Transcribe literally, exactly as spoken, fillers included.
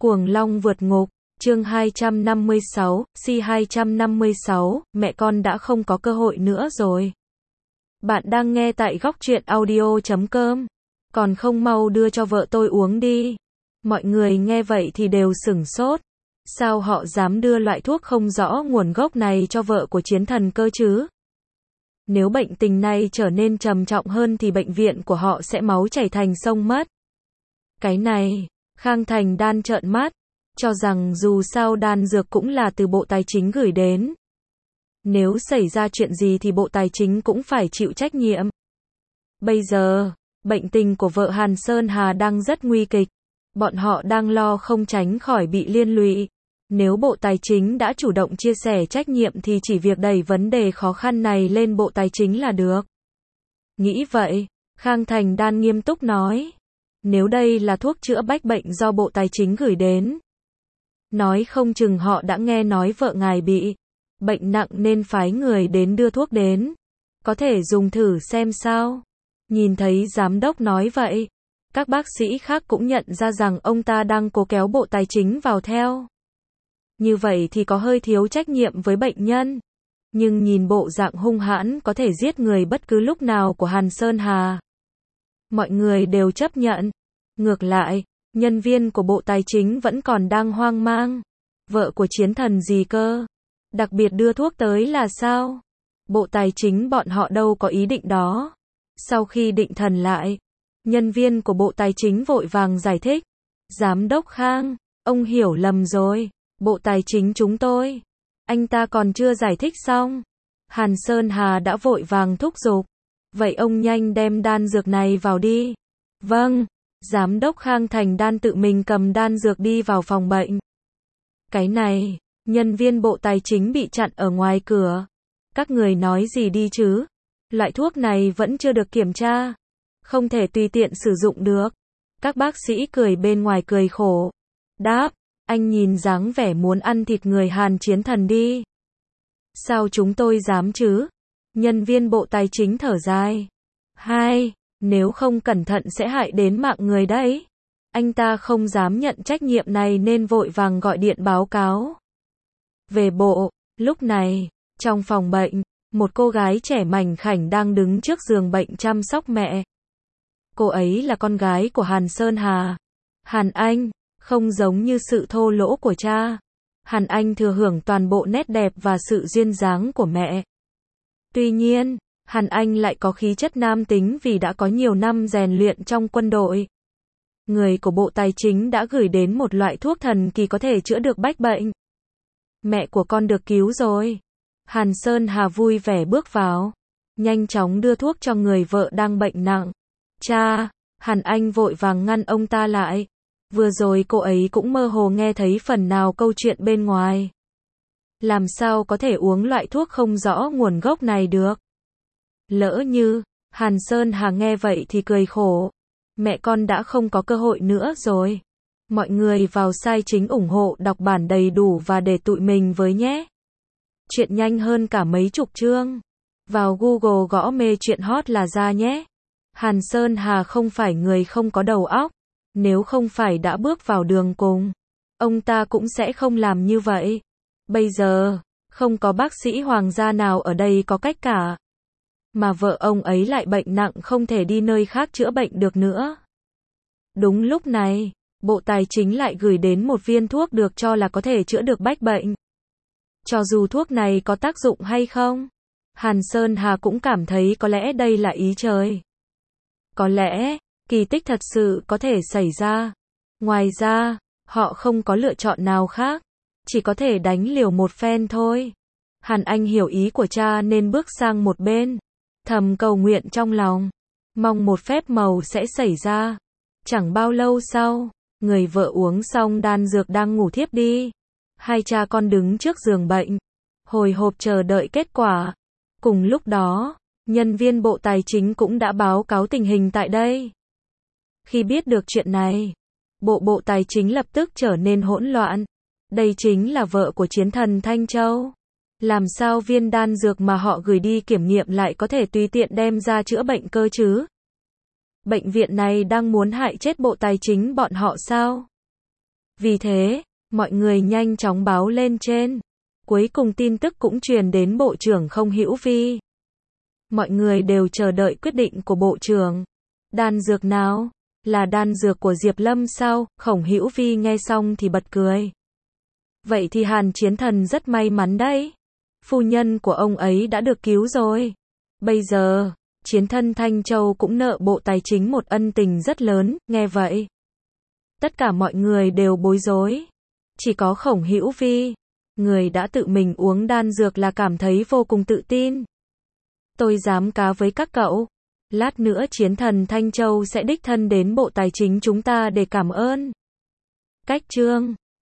Cuồng Long vượt ngục, chương hai trăm năm mươi sáu, C hai trăm năm mươi sáu, mẹ con đã không có cơ hội nữa rồi. Bạn đang nghe tại góc truyện audio chấm com. Còn không mau đưa cho vợ tôi uống đi. Mọi người nghe vậy thì đều sửng sốt. Sao họ dám đưa loại thuốc không rõ nguồn gốc này cho vợ của chiến thần cơ chứ? Nếu bệnh tình này trở nên trầm trọng hơn thì bệnh viện của họ sẽ máu chảy thành sông mất. Cái này, Khang Thành Đan trợn mắt, cho rằng dù sao đan dược cũng là từ Bộ Tài chính gửi đến. Nếu xảy ra chuyện gì thì Bộ Tài chính cũng phải chịu trách nhiệm. Bây giờ, bệnh tình của vợ Hàn Sơn Hà đang rất nguy kịch. Bọn họ đang lo không tránh khỏi bị liên lụy. Nếu Bộ Tài chính đã chủ động chia sẻ trách nhiệm thì chỉ việc đẩy vấn đề khó khăn này lên Bộ Tài chính là được. Nghĩ vậy, Khang Thành Đan nghiêm túc nói. Nếu đây là thuốc chữa bách bệnh do Bộ Tài chính gửi đến, nói không chừng họ đã nghe nói vợ ngài bị bệnh nặng nên phái người đến đưa thuốc đến. Có thể dùng thử xem sao. Nhìn thấy giám đốc nói vậy, các bác sĩ khác cũng nhận ra rằng ông ta đang cố kéo Bộ Tài chính vào theo. Như vậy thì có hơi thiếu trách nhiệm với bệnh nhân. Nhưng nhìn bộ dạng hung hãn có thể giết người bất cứ lúc nào của Hàn Sơn Hà, mọi người đều chấp nhận. Ngược lại, nhân viên của Bộ Tài chính vẫn còn đang hoang mang. Vợ của chiến thần gì cơ? Đặc biệt đưa thuốc tới là sao? Bộ Tài chính bọn họ đâu có ý định đó. Sau khi định thần lại, nhân viên của Bộ Tài chính vội vàng giải thích. Giám đốc Khang, ông hiểu lầm rồi. Bộ Tài chính chúng tôi. Anh ta còn chưa giải thích xong. Hàn Sơn Hà đã vội vàng thúc giục. Vậy ông nhanh đem đan dược này vào đi. Vâng. Giám đốc Khang Thành Đan tự mình cầm đan dược đi vào phòng bệnh. Cái này, nhân viên Bộ Tài chính bị chặn ở ngoài cửa. Các người nói gì đi chứ? Loại thuốc này vẫn chưa được kiểm tra. Không thể tùy tiện sử dụng được. Các bác sĩ cười bên ngoài cười khổ. Đáp, anh nhìn dáng vẻ muốn ăn thịt người Hàn chiến thần đi. Sao chúng tôi dám chứ? Nhân viên Bộ Tài chính thở dài. Hai, nếu không cẩn thận sẽ hại đến mạng người đấy. Anh ta không dám nhận trách nhiệm này nên vội vàng gọi điện báo cáo. Về bộ, lúc này, trong phòng bệnh, một cô gái trẻ mảnh khảnh đang đứng trước giường bệnh chăm sóc mẹ. Cô ấy là con gái của Hàn Sơn Hà. Hàn Anh, không giống như sự thô lỗ của cha. Hàn Anh thừa hưởng toàn bộ nét đẹp và sự duyên dáng của mẹ. Tuy nhiên, Hàn Anh lại có khí chất nam tính vì đã có nhiều năm rèn luyện trong quân đội. Người của Bộ Tài chính đã gửi đến một loại thuốc thần kỳ có thể chữa được bách bệnh. Mẹ của con được cứu rồi. Hàn Sơn Hà vui vẻ bước vào. Nhanh chóng đưa thuốc cho người vợ đang bệnh nặng. Cha, Hàn Anh vội vàng ngăn ông ta lại. Vừa rồi cô ấy cũng mơ hồ nghe thấy phần nào câu chuyện bên ngoài. Làm sao có thể uống loại thuốc không rõ nguồn gốc này được? Lỡ như, Hàn Sơn Hà nghe vậy thì cười khổ. Mẹ con đã không có cơ hội nữa rồi. Mọi người vào site chính ủng hộ đọc bản đầy đủ và để tụi mình với nhé. Chuyện nhanh hơn cả mấy chục chương. Vào Google gõ mê chuyện hot là ra nhé. Hàn Sơn Hà không phải người không có đầu óc. Nếu không phải đã bước vào đường cùng, ông ta cũng sẽ không làm như vậy. Bây giờ, không có bác sĩ hoàng gia nào ở đây có cách cả. Mà vợ ông ấy lại bệnh nặng không thể đi nơi khác chữa bệnh được nữa. Đúng lúc này, Bộ Tài chính lại gửi đến một viên thuốc được cho là có thể chữa được bách bệnh. Cho dù thuốc này có tác dụng hay không, Hàn Sơn Hà cũng cảm thấy có lẽ đây là ý trời. Có lẽ, kỳ tích thật sự có thể xảy ra. Ngoài ra, họ không có lựa chọn nào khác. Chỉ có thể đánh liều một phen thôi. Hàn Anh hiểu ý của cha nên bước sang một bên. Thầm cầu nguyện trong lòng. Mong một phép màu sẽ xảy ra. Chẳng bao lâu sau, người vợ uống xong đan dược đang ngủ thiếp đi. Hai cha con đứng trước giường bệnh. Hồi hộp chờ đợi kết quả. Cùng lúc đó, nhân viên Bộ Tài chính cũng đã báo cáo tình hình tại đây. Khi biết được chuyện này, Bộ Bộ Tài chính lập tức trở nên hỗn loạn. Đây chính là vợ của chiến thần Thanh Châu. Làm sao viên đan dược mà họ gửi đi kiểm nghiệm lại có thể tùy tiện đem ra chữa bệnh cơ chứ? Bệnh viện này đang muốn hại chết Bộ Tài chính bọn họ sao? Vì thế, mọi người nhanh chóng báo lên trên. Cuối cùng tin tức cũng truyền đến Bộ trưởng Không Hữu Vi. Mọi người đều chờ đợi quyết định của Bộ trưởng. Đan dược nào? Là đan dược của Diệp Lâm sao? Khổng Hữu Vi nghe xong thì bật cười. Vậy thì Hàn Chiến Thần rất may mắn đấy. Phu nhân của ông ấy đã được cứu rồi. Bây giờ, Chiến Thân Thanh Châu cũng nợ Bộ Tài chính một ân tình rất lớn, nghe vậy. Tất cả mọi người đều bối rối. Chỉ có Khổng Hữu Vi, người đã tự mình uống đan dược là cảm thấy vô cùng tự tin. Tôi dám cá với các cậu. Lát nữa Chiến Thần Thanh Châu sẽ đích thân đến Bộ Tài chính chúng ta để cảm ơn. Cách chương